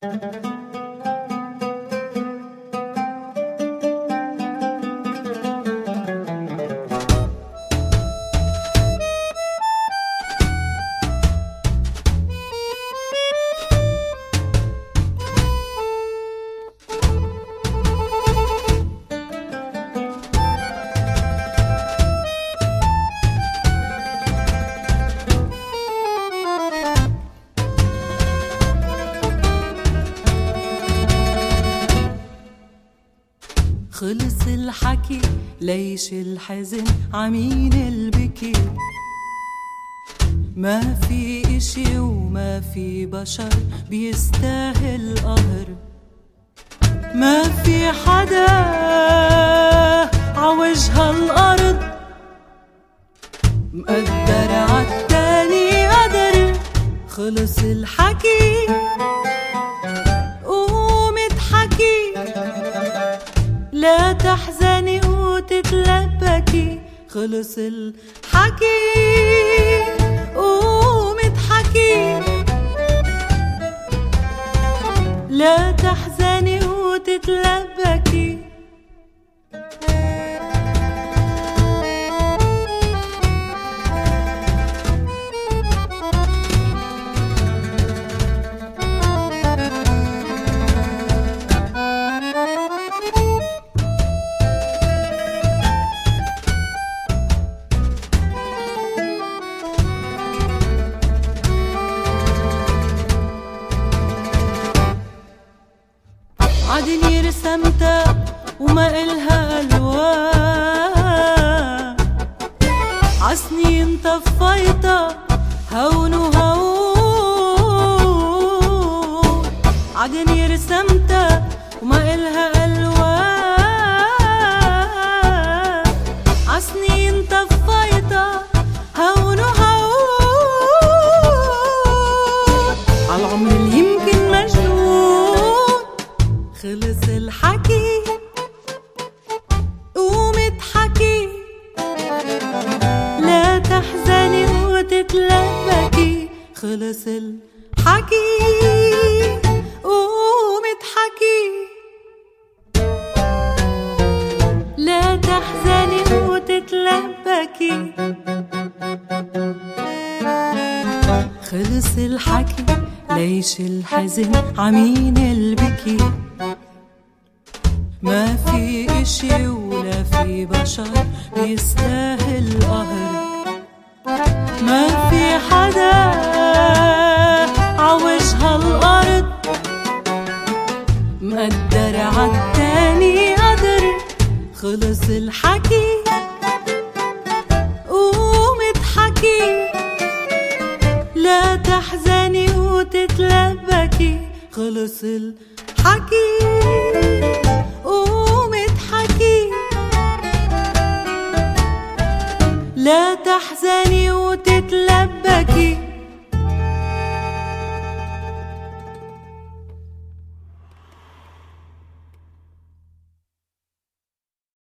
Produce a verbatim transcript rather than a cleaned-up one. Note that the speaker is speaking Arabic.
خلص الحكي ليش الحزن عمين البكي؟ ما في اشي وما في بشر بيستاهل قهر، ما في حدا عوجه الأرض مقدر عالتاني قدر. خلص الحكي قوم اضحكي، لا تحزني وتتلبكي. خلص الحكي قوم اضحكي، لا تحزني وتتلبكي. عدني رسمتها وما إلها ألوان، عسنين طفيتها هون وهون. عدني رسمتها وما إلها ألوان، عسنين طفيتها هون وهون. عالعمر اللي يمكن مجنون. خلص الحكي قوم اضحكي، لا تحزني وتتلبكي. خلص الحكي قوم اضحكي، لا تحزني وتتلبكي. خلص الحكي ليش الحزن عمين البكي؟ ما في اشي ولا في بشر بيستاهل قهر، ما في حدا عوجها الأرض مقدر عالتاني قدر. خلص الحكي قوم اضحكي، لا تحزني وتتلبكي. خلص الحكي.